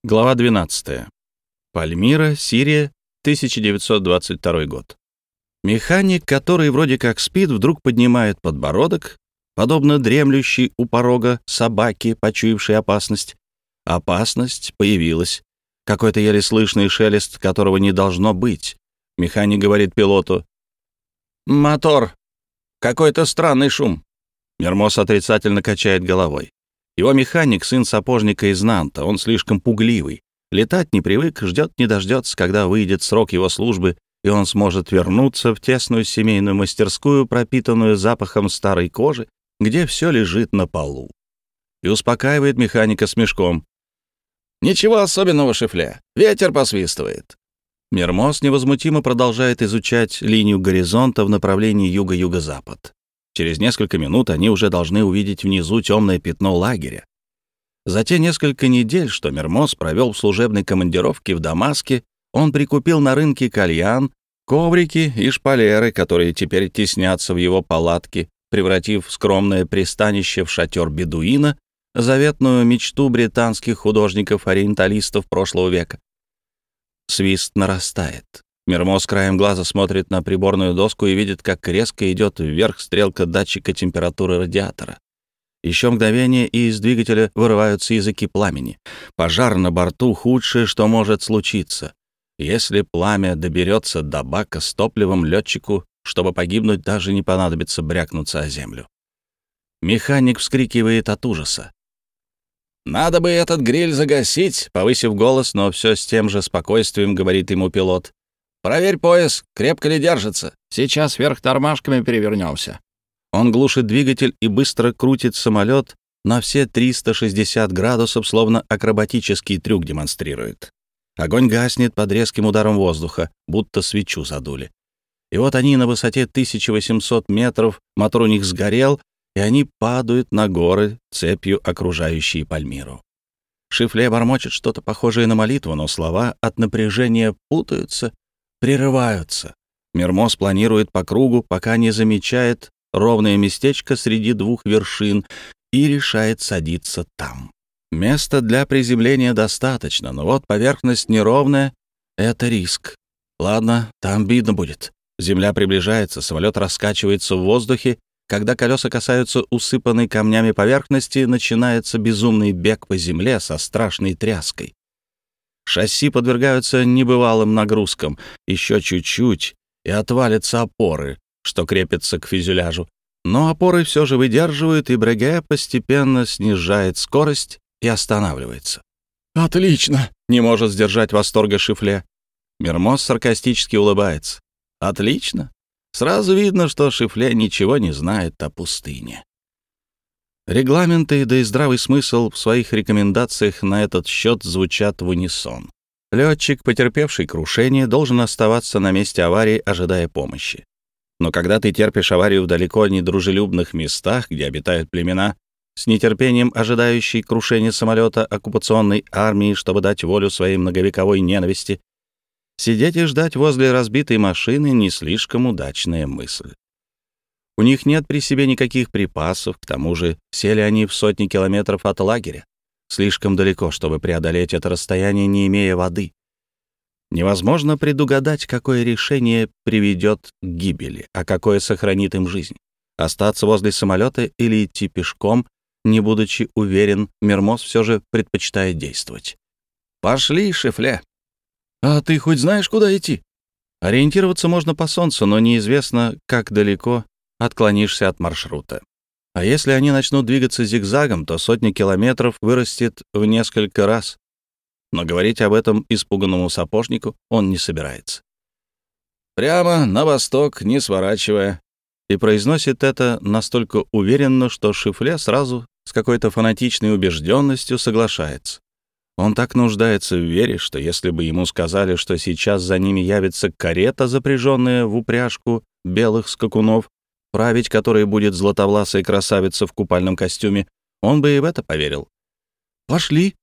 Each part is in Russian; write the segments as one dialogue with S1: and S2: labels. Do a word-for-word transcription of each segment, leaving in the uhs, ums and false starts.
S1: Глава двенадцатая. Пальмира, Сирия, тысяча девятьсот двадцать второй год. Механик, который вроде как спит, вдруг поднимает подбородок, подобно дремлющей у порога собаке, почуявшей опасность. Опасность появилась. Какой-то еле слышный шелест, которого не должно быть. Механик говорит пилоту: «Мотор! Какой-то странный шум!» Мермоз отрицательно качает головой. Его механик — сын сапожника из Нанта, он слишком пугливый. Летать не привык, ждет не дождется, когда выйдет срок его службы, и он сможет вернуться в тесную семейную мастерскую, пропитанную запахом старой кожи, где все лежит на полу. И успокаивает механика смешком. «Ничего особенного, Шифле, ветер посвистывает». Мермоз невозмутимо продолжает изучать линию горизонта в направлении юго-юго-запад. Через несколько минут они уже должны увидеть внизу темное пятно лагеря. За те несколько недель, что Мермоз провел в служебной командировке в Дамаске, он прикупил на рынке кальян, коврики и шпалеры, которые теперь теснятся в его палатке, превратив скромное пристанище в шатер бедуина, заветную мечту британских художников-ориенталистов прошлого века. Свист нарастает. Мермоз краем глаза смотрит на приборную доску и видит, как резко идет вверх стрелка датчика температуры радиатора. Еще мгновение, и из двигателя вырываются языки пламени. Пожар на борту — худшее, что может случиться. Если пламя доберется до бака с топливом, летчику, чтобы погибнуть, даже не понадобится брякнуться о землю. Механик вскрикивает от ужаса. «Надо бы этот гриль загасить», — повысив голос, но все с тем же спокойствием говорит ему пилот. «Проверь пояс, крепко ли держится. Сейчас вверх тормашками перевернемся». Он глушит двигатель и быстро крутит самолет на все триста шестьдесят градусов, словно акробатический трюк демонстрирует. Огонь гаснет под резким ударом воздуха, будто свечу задули. И вот они на высоте тысяча восемьсот метров, мотор у них сгорел, и они падают на горы, цепью окружающие Пальмиру. Шифле бормочет что-то похожее на молитву, но слова от напряжения путаются, прерываются. Мермоз планирует по кругу, пока не замечает ровное местечко среди двух вершин и решает садиться там. Места для приземления достаточно, но вот поверхность неровная — это риск. Ладно, там видно будет. Земля приближается, самолет раскачивается в воздухе. Когда колеса касаются усыпанной камнями поверхности, начинается безумный бег по земле со страшной тряской. Шасси подвергаются небывалым нагрузкам. Еще чуть-чуть, и отвалятся опоры, что крепятся к фюзеляжу. Но опоры все же выдерживают, и Бреге постепенно снижает скорость и останавливается. «Отлично!» — не может сдержать восторга Шифле. Мермоз саркастически улыбается. «Отлично!» Сразу видно, что Шифле ничего не знает о пустыне. Регламенты, да и здравый смысл в своих рекомендациях на этот счет звучат в унисон. Летчик, потерпевший крушение, должен оставаться на месте аварии, ожидая помощи. Но когда ты терпишь аварию в далеко недружелюбных местах, где обитают племена, с нетерпением ожидающие крушения самолета оккупационной армии, чтобы дать волю своей многовековой ненависти, сидеть и ждать возле разбитой машины — не слишком удачная мысль. У них нет при себе никаких припасов, к тому же сели они в сотни километров от лагеря, слишком далеко, чтобы преодолеть это расстояние, не имея воды. Невозможно предугадать, какое решение приведет к гибели, а какое сохранит им жизнь. Остаться возле самолета или идти пешком, не будучи уверен, Мермоз все же предпочитает действовать. «Пошли, Шифле!» «А ты хоть знаешь, куда идти?» Ориентироваться можно по солнцу, но неизвестно, как далеко отклонишься от маршрута. А если они начнут двигаться зигзагом, то сотня километров вырастет в несколько раз. Но говорить об этом испуганному сапожнику он не собирается. «Прямо на восток, не сворачивая». И произносит это настолько уверенно, что Шифле сразу с какой-то фанатичной убежденностью соглашается. Он так нуждается в вере, что если бы ему сказали, что сейчас за ними явится карета, запряженная в упряжку белых скакунов, править которой будет златовласая красавица в купальном костюме, он бы и в это поверил. «Пошли!»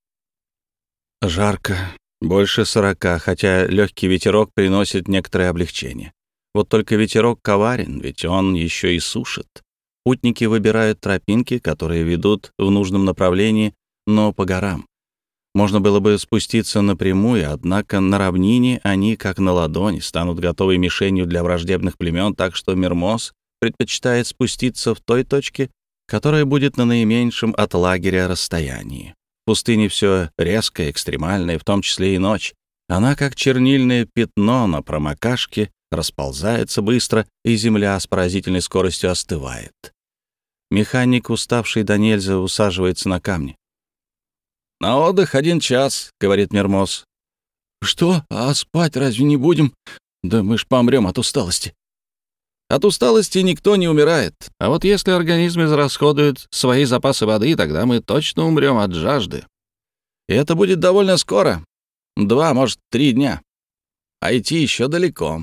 S1: Жарко, больше сорока, хотя легкий ветерок приносит некоторое облегчение. Вот только ветерок коварен, ведь он еще и сушит. Путники выбирают тропинки, которые ведут в нужном направлении, но по горам. Можно было бы спуститься напрямую, однако на равнине они, как на ладони, станут готовой мишенью для враждебных племен, так что Мермоз предпочитает спуститься в той точке, которая будет на наименьшем от лагеря расстоянии. В пустыне все резкое, экстремальное, в том числе и ночь. Она, как чернильное пятно на промокашке, расползается быстро, и земля с поразительной скоростью остывает. Механик, уставший до нельзя, усаживается на камни. «На отдых один час», — говорит Мермоз. «Что? А спать разве не будем? Да мы ж помрем от усталости». «От усталости никто не умирает. А вот если организм израсходует свои запасы воды, тогда мы точно умрем от жажды. И это будет довольно скоро. Два, может, три дня. А идти еще далеко».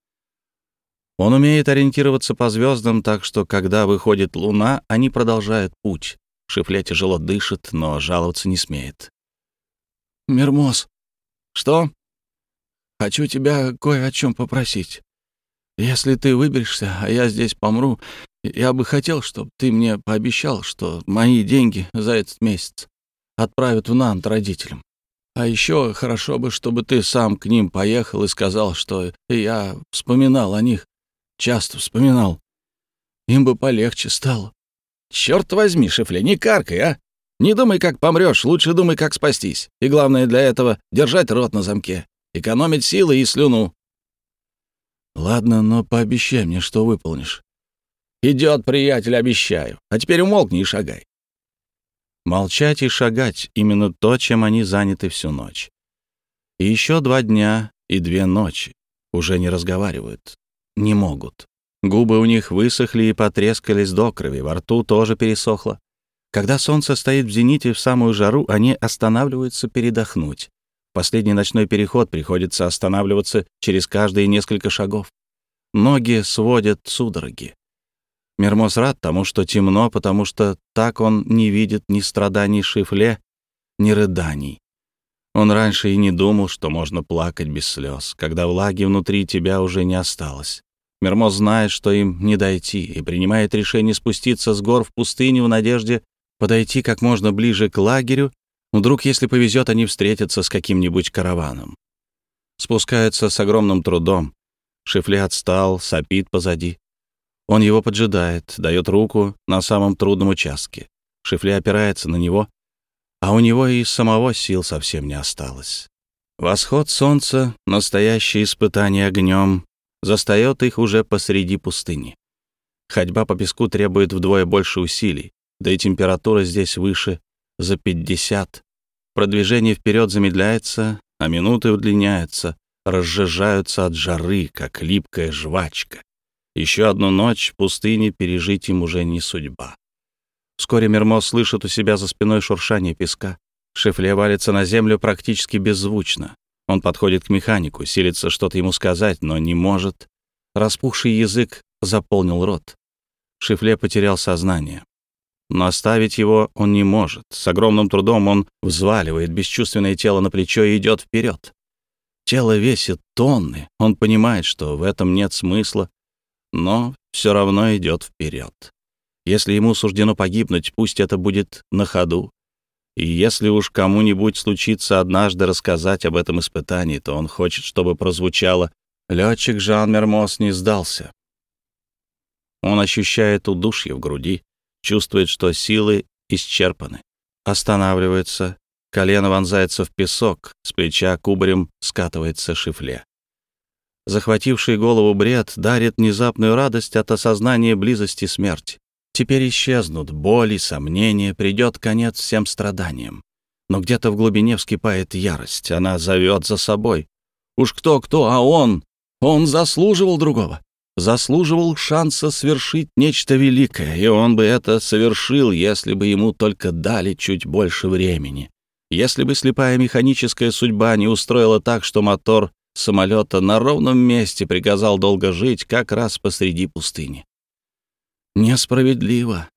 S1: Он умеет ориентироваться по звездам, так что, когда выходит луна, они продолжают путь. Шифле тяжело дышит, но жаловаться не смеет. «Мермоз». «Что?» «Хочу тебя кое о чем попросить. Если ты выберешься, а я здесь помру, я бы хотел, чтобы ты мне пообещал, что мои деньги за этот месяц отправят в Нант родителям. А еще хорошо бы, чтобы ты сам к ним поехал и сказал, что я вспоминал о них, часто вспоминал. Им бы полегче стало». «Черт возьми, Шифле, не каркай, а! Не думай, как помрешь, лучше думай, как спастись. И главное для этого — держать рот на замке, экономить силы и слюну». «Ладно, но пообещай мне, что выполнишь». «Идет, приятель, обещаю. А теперь умолкни и шагай». Молчать и шагать — именно то, чем они заняты всю ночь. И еще два дня и две ночи уже не разговаривают, не могут. Губы у них высохли и потрескались до крови, во рту тоже пересохло. Когда солнце стоит в зените в самую жару, они останавливаются передохнуть. В последний ночной переход приходится останавливаться через каждые несколько шагов. Ноги сводят судороги. Мермоз рад тому, что темно, потому что так он не видит ни страданий Шифле, ни рыданий. Он раньше и не думал, что можно плакать без слез, когда влаги внутри тебя уже не осталось. Мермоз знает, что им не дойти, и принимает решение спуститься с гор в пустыню в надежде подойти как можно ближе к лагерю. Вдруг, если повезет, они встретятся с каким-нибудь караваном. Спускаются с огромным трудом. Шифле отстал, сопит позади. Он его поджидает, дает руку на самом трудном участке. Шифле опирается на него, а у него и самого сил совсем не осталось. Восход солнца, настоящее испытание огнем, застает их уже посреди пустыни. Ходьба по песку требует вдвое больше усилий, да и температура здесь выше за пятьдесят. Продвижение вперед замедляется, а минуты удлиняются, разжижаются от жары, как липкая жвачка. Еще одну ночь в пустыне пережить им уже не судьба. Вскоре Мермоз слышит у себя за спиной шуршание песка. Шифле валится на землю практически беззвучно. Он подходит к механику, силится что-то ему сказать, но не может. Распухший язык заполнил рот. Шифле потерял сознание. Но оставить его он не может. С огромным трудом он взваливает бесчувственное тело на плечо и идет вперед. Тело весит тонны. Он понимает, что в этом нет смысла, но все равно идет вперед. Если ему суждено погибнуть, пусть это будет на ходу. И если уж кому-нибудь случится однажды рассказать об этом испытании, то он хочет, чтобы прозвучало: «Летчик Жан Мермоз не сдался». Он ощущает удушье в груди, чувствует, что силы исчерпаны. Останавливается, колено вонзается в песок, с плеча кубарем скатывается Шифле. Захвативший голову бред дарит внезапную радость от осознания близости смерти. Теперь исчезнут боли, сомнения, придет конец всем страданиям. Но где-то в глубине вскипает ярость, она зовет за собой. Уж кто-кто, а он, он заслуживал другого. Заслуживал шанса свершить нечто великое, и он бы это совершил, если бы ему только дали чуть больше времени. Если бы слепая механическая судьба не устроила так, что мотор самолета на ровном месте приказал долго жить как раз посреди пустыни. Несправедливо.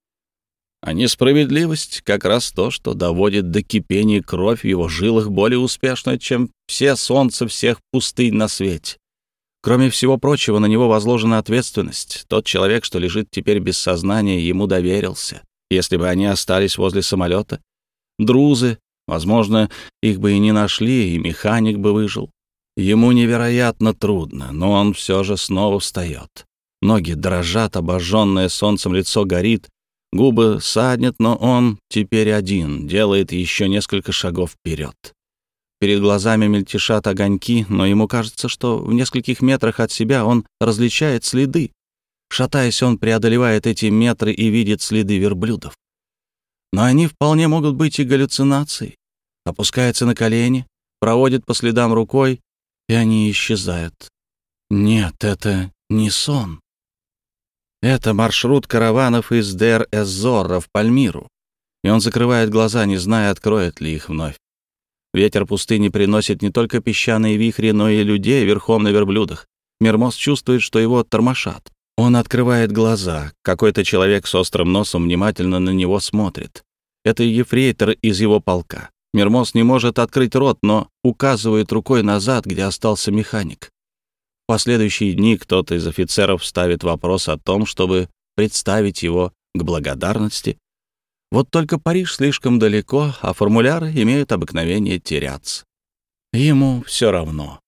S1: А несправедливость — как раз то, что доводит до кипения кровь в его жилах более успешно, чем все солнца всех пустынь на свете. Кроме всего прочего, на него возложена ответственность. Тот человек, что лежит теперь без сознания, ему доверился. Если бы они остались возле самолета, друзы Возможно, их бы и не нашли, и механик бы выжил. Ему невероятно трудно, но он все же снова встает. Ноги дрожат, обожженное солнцем лицо горит, губы саднет, но он теперь один, делает еще несколько шагов вперед. Перед глазами мельтешат огоньки, но ему кажется, что в нескольких метрах от себя он различает следы. Шатаясь, он преодолевает эти метры и видит следы верблюдов. Но они вполне могут быть и галлюцинацией. Опускается на колени, проводит по следам рукой, и они исчезают. Нет, это не сон. Это маршрут караванов из Дер-эз-Зорро в Пальмиру. И он закрывает глаза, не зная, откроет ли их вновь. Ветер пустыни приносит не только песчаные вихри, но и людей верхом на верблюдах. Мермоз чувствует, что его тормошат. Он открывает глаза. Какой-то человек с острым носом внимательно на него смотрит. Это ефрейтор из его полка. Мермоз не может открыть рот, но указывает рукой назад, где остался механик. В последующие дни кто-то из офицеров ставит вопрос о том, чтобы представить его к благодарности. Вот только Париж слишком далеко, а формуляры имеют обыкновение теряться. Ему все равно.